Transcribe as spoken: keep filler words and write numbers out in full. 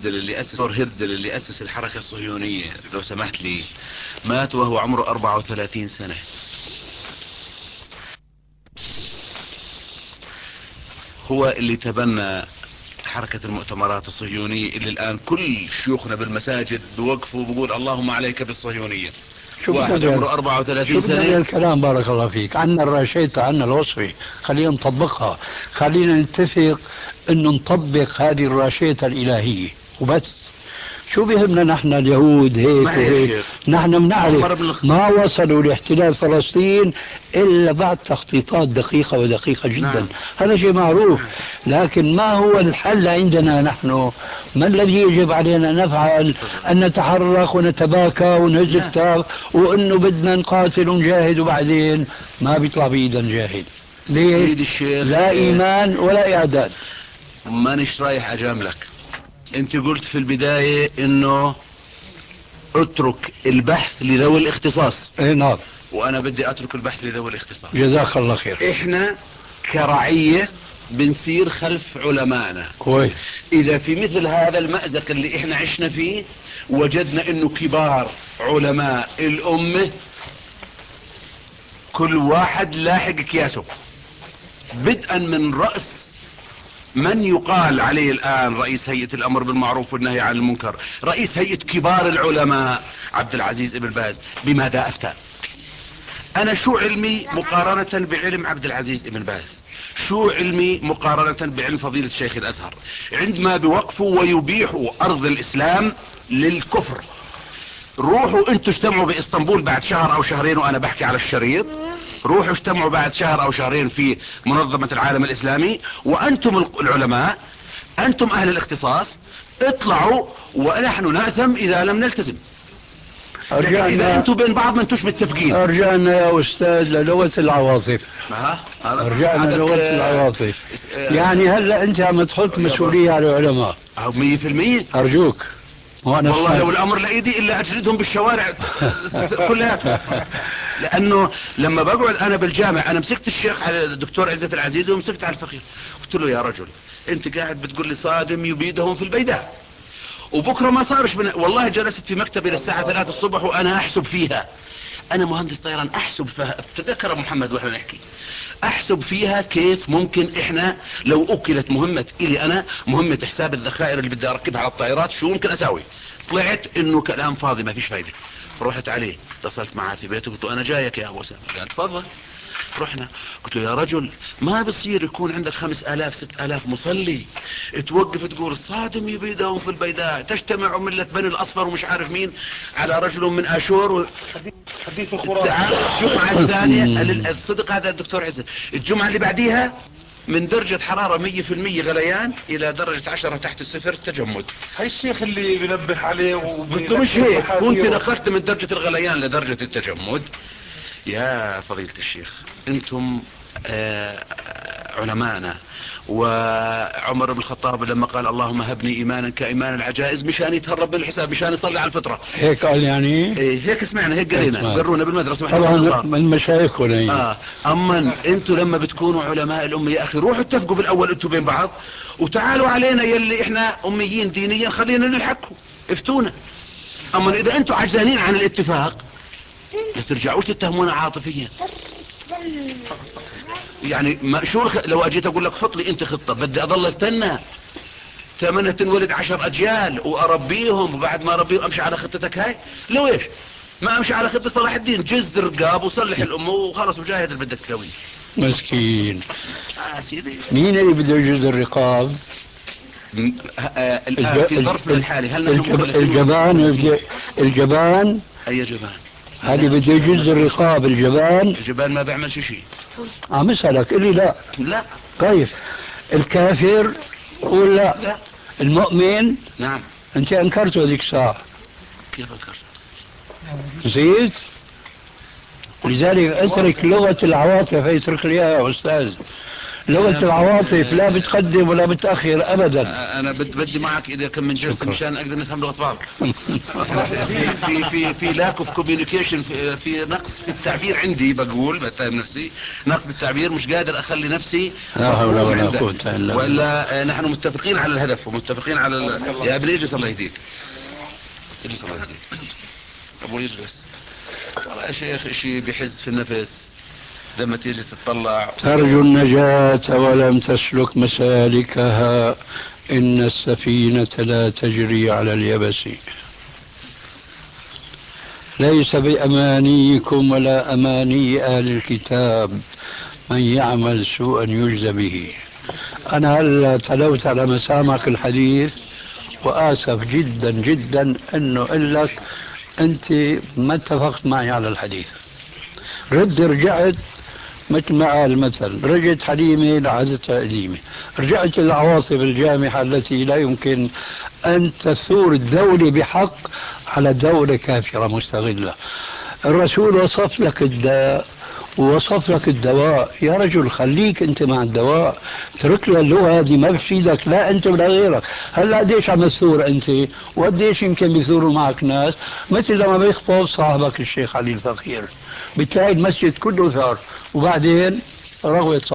هرتزل اللي أسس هرتزل اللي أسس الحركة الصهيونية لو سمحت لي مات وهو عمره أربعة وثلاثين سنة. هو اللي تبنى حركة المؤتمرات الصهيونية اللي الآن كل شيوخنا بالمساجد بوقفوا وبقول اللهم عليك بالصهيونية. واحد عمره أربعة وثلاثين سنة. الكلام بارك الله فيك، عنا الراشيطة عنا الوصفة، خلينا نطبقها، خلينا نتفق انه نطبق هذه الراشيطة الإلهية وبس. شو بيهمنا نحن اليهود هيك وهيك، نحن بنعرف ما وصلوا لاحتلال فلسطين إلا بعد تخطيطات دقيقة ودقيقة جدا. نعم. هذا شيء معروف. لكن ما هو الحل عندنا نحن؟ ما الذي يجب علينا نفعل؟ أن نتحرك ونتباكى ونهز كتاب وأنه بدنا نقاتل ونجاهد وبعدين ما بيطلع بإيدنا نجاهد. ليه؟ لا إيمان ولا إعداد. مانيش رايح أجاملك. انت قلت في البداية انه اترك البحث لذوي الاختصاص. ايه نعم. وانا بدي اترك البحث لذوي الاختصاص. جزاك الله خير. احنا كرعية بنسير خلف علمائنا. كويس. اذا في مثل هذا المأزق اللي احنا عشنا فيه وجدنا انه كبار علماء الامة كل واحد لاحق كياسه بدءا من رأس من يقال عليه الآن رئيس هيئة الأمر بالمعروف والنهي عن المنكر، رئيس هيئة كبار العلماء عبد العزيز ابن باز، بماذا أفتى؟ أنا شو علمي مقارنة بعلم عبد العزيز ابن باز؟ شو علمي مقارنة بعلم فضيلة الشيخ الأزهر؟ عندما بوقفوا ويبيحوا أرض الإسلام للكفر. روحوا انتوا اجتمعوا باسطنبول بعد شهر او شهرين وانا بحكي على الشريط، روحوا اجتمعوا بعد شهر او شهرين في منظمة العالم الاسلامي، وانتم العلماء انتم اهل الاختصاص اطلعوا ونحن نأثم اذا لم نلتزم. اذا انتم بين بعض ما انتوش متفقين. ارجعنا يا استاذ للغة العواطف. ارجعنا للغة العواطف. يعني هلا انت عم تحط مسؤولية على العلماء مية في المية. ارجوك. والله لو الامر لايدي الا اجلدهم بالشوارع كلها. لانه لما بقعد انا بالجامع انا مسكت الشيخ على الدكتور عزت العزيزي ومسكت على الفقير قلت له يا رجل انت قاعد بتقول لي صادم يبيدهم في البيداء وبكره ما صارش من... والله جلست في مكتبي للساعه ثلاثة الصبح وانا احسب فيها. انا مهندس طيران احسب فيها. تذكر ابو محمد واحنا نحكي احسب فيها كيف ممكن احنا لو اكلت مهمة الي انا مهمة حساب الذخائر اللي بدي اركبها على الطائرات شو ممكن اساوي. طلعت انه كلام فاضي ما فيش فايدة. رحت عليه اتصلت معاه في بيته قلت له انا جايك يا ابو اسامه. قال تفضل. رحنا قلت له يا رجل ما بصير يكون عندك خمس الاف ست الاف مصلي توقف تقول صادم يبيدهم في البيداء تجتمع ملة بني الاصفر ومش عارف مين على رجل من اشور و... حديث الخرافة. الجمعة الثانية صدق هذا الدكتور عزت الجمعة اللي بعديها من درجة حرارة مية في المية غليان الى درجة عشرة تحت الصفر تجمد. هاي الشيخ اللي بنبه عليه قلت له مش هيك وانت نقلت من درجة الغليان لدرجة التجمد. يا فضيلة الشيخ انتم آه علماءنا وعمر بن الخطاب لما قال اللهم هبني ايمانا كايمان العجائز مشان يتهرب من الحساب مشان يصلي على الفطرة. هيك قال يعني ايه هيك سمعنا هيك قرينا قرونا بالمدرسة طبعا من مشايخنا. اه اما انتم لما بتكونوا علماء الامة يا اخي روحوا اتفقوا بالاول انتم بين بعض وتعالوا علينا يلي احنا اميين دينيا خلينا نلحقكم افتونا. اما اذا انتم عجزانين عن الاتفاق لا ترجعوش تتهمونا عاطفيا. يعني ما شو الخ... لو اجيت اقول لك حط لي انت خطة بدي اضل استنى تمنى تنولد عشر اجيال واربيهم وبعد ما اربيهم امشي على خطتك هاي. لو ايش ما امشي على خطة صلاح الدين جز رقاب وصلح الامة وخلص وجاهد اللي بدك تسويه. مسكين. آه سيدي مين اللي بده يجز الرقاب؟ آه الان في ظرفنا الحالي هل نحن الجبان الجبان اي جبان هذه بده يجز الرقاب الجبان. الجبان ما بيعمل شي شيء. عم اسالك اللي لا لا. طيب الكافر قول لا. لا. المؤمن نعم. انت انكرته هذيك الساعه. كيف انكرت؟ نسيت؟ لذلك اترك لغة العواطف اترك لي يا استاذ لغة العواطف لا بتقدم ولا بتأخر أبدا. أنا بدي معك إذا كم من جلسة مشان أقدر نفهم لغة بعض. في في في في لاك اوف كوميونيكيشن، في, في نقص في التعبير عندي، بقول بتهم نفسي نقص بالتعبير، مش قادر أخلي نفسي لا حول ولا قوة إلا بالله. ولا نحن متفقين على الهدف ومتفقين على ال... يا ابن اجلس الله يهديك، اجلس الله يهديك ابو يجلس. والله يا شيخ شيء بيحز في النفس لما تيجي تطلع. ترجو النجاة ولم تسلك مسالكها، إن السفينة لا تجري على اليبس. ليس بأمانيكم ولا أماني أهل الكتاب من يعمل سوءا يجزى به. أنا هل تلوت على مسامعك الحديث وآسف جدا جدا أنه أقول لك أنت ما اتفقت معي على الحديث. رد رجعت مثل ما قال المثل، رجعت حليمة لعادتها قديمة، رجعت العواصف الجامحة التي لا يمكن أن تثور الدولة بحق على دولة كافرة مستغلة. الرسول وصف لك الداء ووصف لك الدواء، يا رجل خليك انت مع الدواء، ترك له اللغة هذه ما بفيدك لا انت ولا غيرك. هلا قديش عم تثور انت وقديش يمكن بيثوروا معك ناس، مثل لما بيخطب صاحبك الشيخ علي الفقير بتلاقي المسجد كله ثار وبعدين رغوة